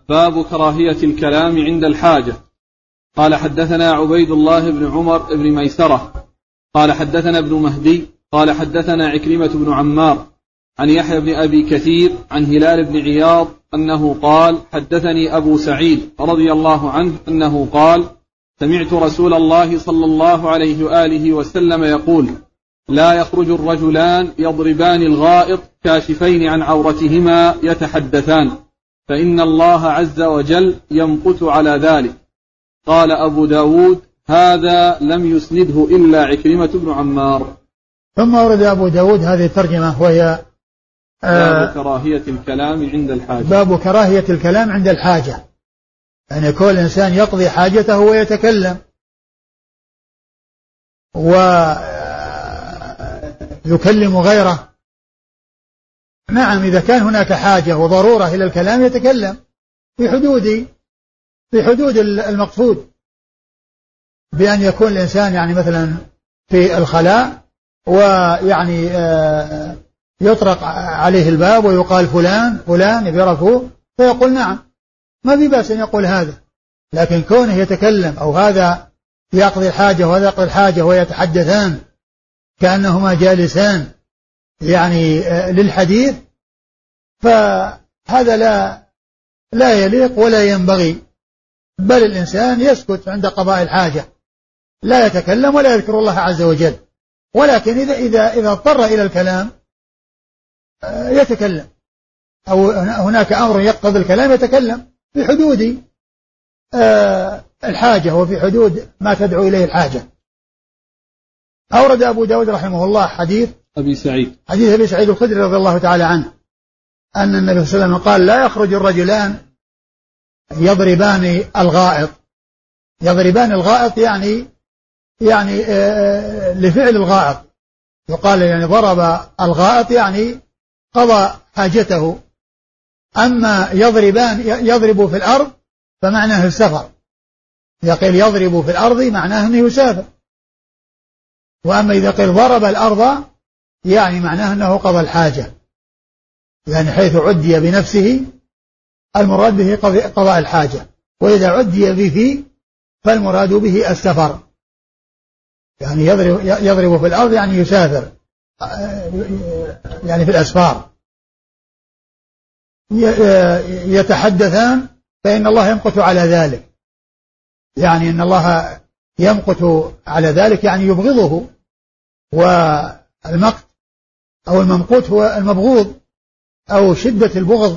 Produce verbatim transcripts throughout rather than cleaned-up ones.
باب كراهية الكلام عند الحاجة. قال حدثنا عبيد الله بن عمر بن ميسرة قال حدثنا ابن مهدي قال حدثنا عكرمة بن عمار عن يحيى بن أبي كثير عن هلال بن عياض أنه قال حدثني أبو سعيد رضي الله عنه أنه قال سمعت رسول الله صلى الله عليه وآله وسلم يقول لا يخرج الرجلان يضربان الغائط كاشفين عن عورتهما يتحدثان فإن الله عز وجل يمقت على ذلك. قال أبو داود هذا لم يسنده إلا عكرمة بن عمار. ثم ورد أبو داود هذه الترجمة وهي باب كراهية الكلام عند الحاجة. باب كراهية الكلام عند الحاجة، يعني كل إنسان يقضي حاجته ويتكلم ويكلم غيره. نعم إذا كان هناك حاجة وضرورة إلى الكلام يتكلم في حدود في حدود المقصود، بأن يكون الإنسان يعني مثلا في الخلاء ويعني يطرق عليه الباب ويقال فلان فلان يعرفه فيقول نعم، ما في بأس أن يقول هذا. لكن كونه يتكلم أو هذا يقضي الحاجة وهذا يقضي الحاجة ويتحدثان كأنهما جالسان يعني للحديث، فهذا لا لا يليق ولا ينبغي، بل الإنسان يسكت عند قضاء الحاجة، لا يتكلم ولا يذكر الله عز وجل. ولكن إذا إذا إذا اضطر إلى الكلام يتكلم، أو هناك أمر يقتضي الكلام يتكلم في حدود الحاجة وفي حدود ما تدعو إليه الحاجة. أورد أبو داود رحمه الله حديث أبي سعيد حديث أبي سعيد الخدري رضي الله تعالى عنه أن النبي صلى الله عليه وسلم قال لا يخرج الرجلان يضربان الغائط. يضربان الغائط يعني يعني لفعل الغائط، يقال يعني ضرب الغائط يعني قضى حاجته. أما يضربان يضرب في الأرض فمعناه السفر، إذا قيل يضرب في الأرض معناه أنه يسافر. وأما إذا قيل ضرب الأرض يعني معناه أنه قضى الحاجة، يعني حيث عدي بنفسه المراد به قضاء الحاجة، وإذا عدي به فالمراد به السفر، يعني يضرب, يضرب في الأرض يعني يسافر يعني في الأسفار. يتحدثان فإن الله يمقت على ذلك، يعني أن الله يمقت على ذلك يعني يبغضه، والمقت أو الممقوت هو المبغوض أو شدة البغض.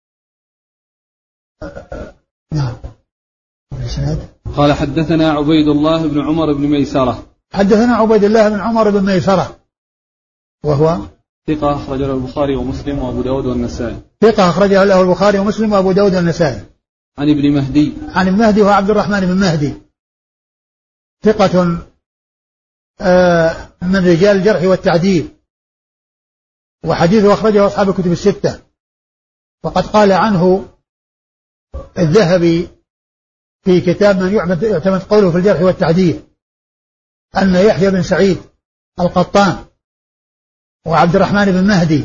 نعم. قال حدثنا عبيد الله بن عمر بن ميسرة حدثنا عبيد الله بن عمر بن ميسرة وهو ثقة أخرج له البخاري ومسلم وأبو داود والنسائي. ثقة أخرج له البخاري ومسلم وأبو داود والنسائي. عن ابن مهدي عن ابن مهدي وهو عبد الرحمن بن مهدي ثقة من رجال الجرح والتعديل، وحديثه أخرجه أصحاب الكتب الستة. وقد قال عنه الذهبي في كتاب من يعتمد قوله في الجرح والتعديل أن يحيى بن سعيد القطان وعبد الرحمن بن مهدي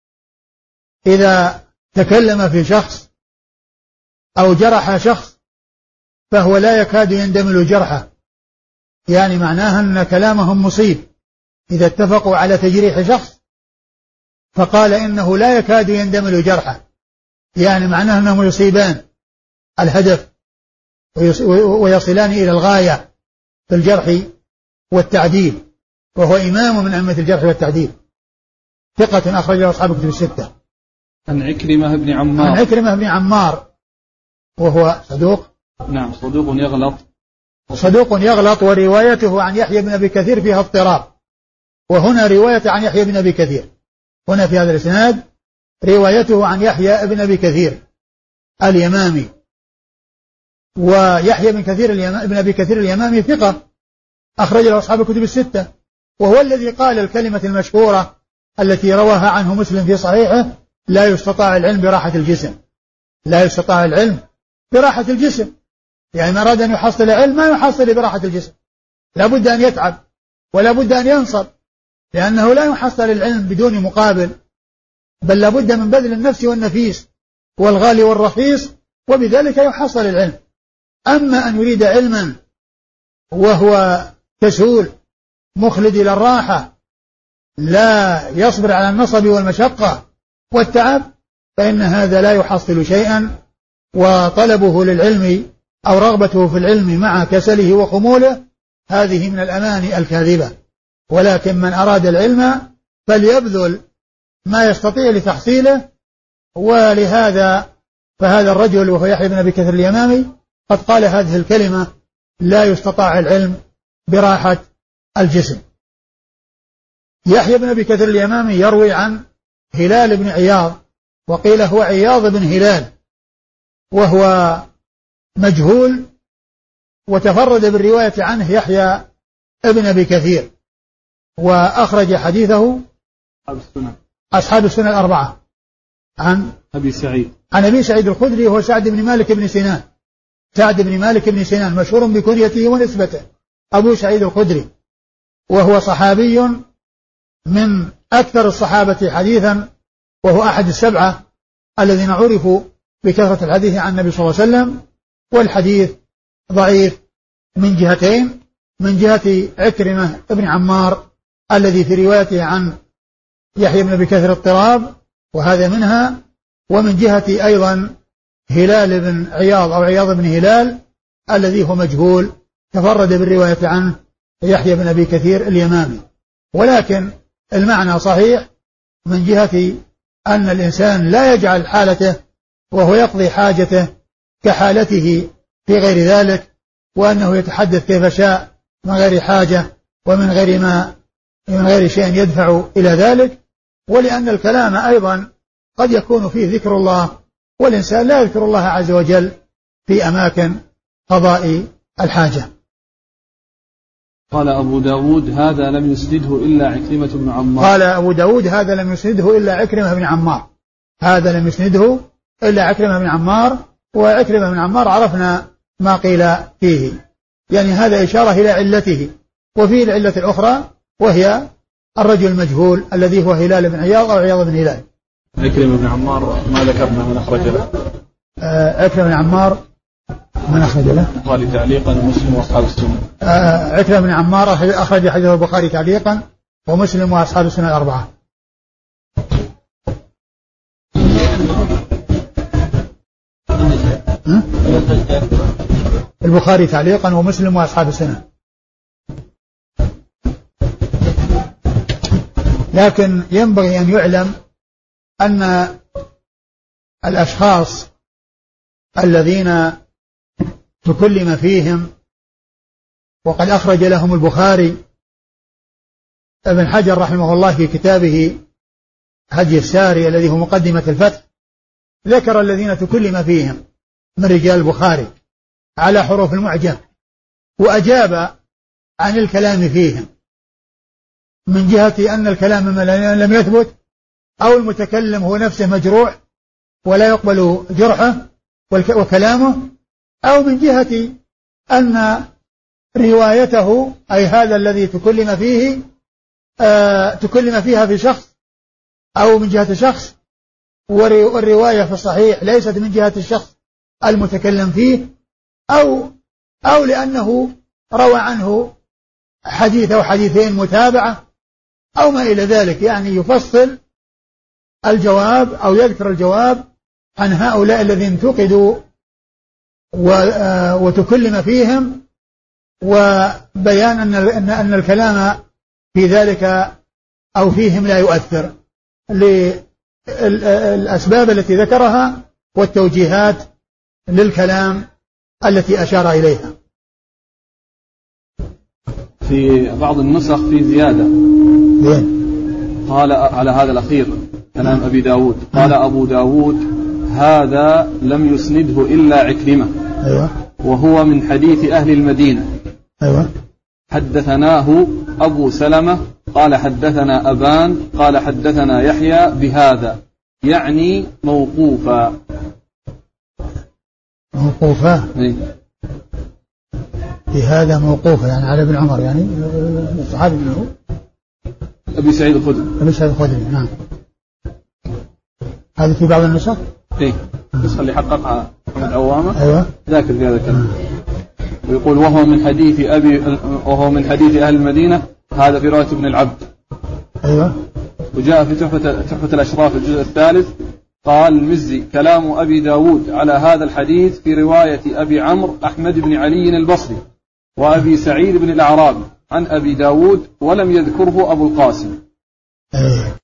إذا تكلم في شخص أو جرح شخص فهو لا يكاد يندمل جرحه، يعني معناها أن كلامهم مصيب. إذا اتفقوا على تجريح شخص فقال إنه لا يكاد يندمل جرحه، يعني معناه أنهم يصيبان الهدف ويصلان إلى الغاية في الجرح والتعديل، وهو إمام من أئمة الجرح والتعديل، ثقة أخرجه أصحاب الكتب الستة. عن عكرمة بن عمار عن عكرمة بن عمار وهو صدوق نعم صدوق يغلط صدوق يغلط وروايته عن يحيى بن أبي كثير فيها اضطراب، وهنا رواية عن يحيى بن أبي كثير، هنا في هذا الإسناد روايته عن يحيى بن أبي كثير اليمامي، ويحيى بن كثير بن أبي كثير اليمامي ثقة أخرج له أصحاب الكتب الستة، وهو الذي قال الكلمة المشهورة التي رواها عنه مسلم في صحيحه لا يستطاع العلم براحة الجسم. لا يستطاع العلم براحة الجسم، يعني ما أراد أن يحصل علم ما يحصل براحة الجسم، لا بد أن يتعب ولا بد أن ينصب، لأنه لا يحصل العلم بدون مقابل، بل لا بد من بذل النفس والنفيس والغالي والرخيص وبذلك يحصل العلم. أما أن يريد علما وهو كسول مخلد إلى الراحة لا يصبر على النصب والمشقة والتعب، فإن هذا لا يحصل شيئا، وطلبه للعلم أو رغبته في العلم مع كسله وخموله هذه من الأماني الكاذبة. ولكن من أراد العلم فليبذل ما يستطيع لتحصيله. ولهذا فهذا الرجل وهو يحيى بن أبي كثير اليمامي قد قال هذه الكلمة: لا يستطاع العلم براحة الجسم. يحيى بن أبي كثير اليمامي يروي عن هلال بن عياض، وقيل هو عياض بن هلال، وهو مجهول، وتفرد بالرواية عنه يحيى ابن أبي كثير، وأخرج حديثه أصحاب السنن الأربعة عن أبي سعيد عن أبي سعيد الخدري، وهو سعد بن مالك بن سنان سعد بن مالك بن سنان مشهور بكنيته ونسبته أبو سعيد الخدري، وهو صحابي من أكثر الصحابة حديثا، وهو أحد السبعة الذين عرفوا بكثرة الحديث عن النبي صلى الله عليه وسلم. والحديث ضعيف من جهتين: من جهة عكرمة ابن عمار الذي في روايته عن يحيى بن أبي كثير اضطراب، وهذا منها، ومن جهة أيضا هلال بن عياض أو عياض بن هلال الذي هو مجهول تفرد بالرواية عنه يحيى بن أبي كثير اليمامي. ولكن المعنى صحيح من جهة أن الإنسان لا يجعل حالته وهو يقضي حاجته كحالته في غير ذلك، وأنه يتحدث كيف شاء من غير حاجة ومن غير ما من غير شيء يدفع إلى ذلك. ولأن الكلام أيضا قد يكون فيه ذكر الله، والإنسان لا يذكر الله عز وجل في أماكن قضاء الحاجة. قال أبو داود: هذا لم يسنده إلا عكرمة بن عمار. قال أبو داود: هذا لم يسنده إلا عكرمة بن عمار. هذا لم يسنده إلا عكرمة بن عمار. وعكرمة بن عمار عرفنا ما قيل فيه، يعني هذا إشارة إلى علته. وفيه العلة الأخرى وهي الرجل المجهول الذي هو هلال بن عياض أو عياض بن هلال. عكرمة بن عمار ما ذكرنا من أخرج له؟ آه عكرمة بن عمار من أخرج له؟ قال تعليقا ومسلم وأصحاب السنة. آه عكرمة بن عمار أخرج حديث البخاري تعليقا ومسلم وأصحاب السنة الأربعة. البخاري تعليقا ومسلم وأصحاب السنة. لكن ينبغي أن يعلم أن الأشخاص الذين تكلم فيهم وقد أخرج لهم البخاري، ابن حجر رحمه الله في كتابه هدي الساري الذي هو مقدمة الفتح ذكر الذين تكلم فيهم من رجال البخاري على حروف المعجم، وأجاب عن الكلام فيهم من جهة أن الكلام لم يثبت، أو المتكلم هو نفسه مجروح ولا يقبل جرحه وكلامه، أو من جهة أن روايته أي هذا الذي تكلم فيه آه تكلم فيها في شخص أو من جهة شخص، والرواية في الصحيح ليست من جهة الشخص المتكلم فيه، أو أو لأنه روى عنه حديث أو حديثين متابعة أو ما إلى ذلك، يعني يفصل الجواب أو يذكر الجواب عن هؤلاء الذين انتقدوا وتكلم فيهم، وبيان أن أن الكلام في ذلك أو فيهم لا يؤثر للأسباب التي ذكرها والتوجيهات للكلام التي أشار إليها. في بعض النسخ في زيادة بين. قال على هذا الأخير كلام أبي داود، قال أبو داود: هذا لم يسنده إلا عكرمة. أيوة. وهو من حديث أهل المدينة. أيوة. حدثناه أبو سلمة قال حدثنا أبان قال حدثنا يحيى بهذا، يعني موقوفا. موقوفا بهذا موقوفا يعني على ابن عمر، يعني الصحابي منه أبي سعيد الخدري. أبي سعيد الخدري، نعم. هذا في بعض النسخ. إيه النسخة اللي حققها محمد عوامة. أيوة. ذاكر في هذا الكلام. ويقول وهو من حديث أبي وهو من حديث أهل المدينة، هذا في رواية ابن العبد. أيوة. وجاء في تحفة تحفة الأشراف الجزء الثالث قال المزي كلام أبي داود على هذا الحديث في رواية أبي عمرو أحمد بن علي البصري وأبي سعيد بن الأعرابي عن أبي داود ولم يذكره أبو القاسم.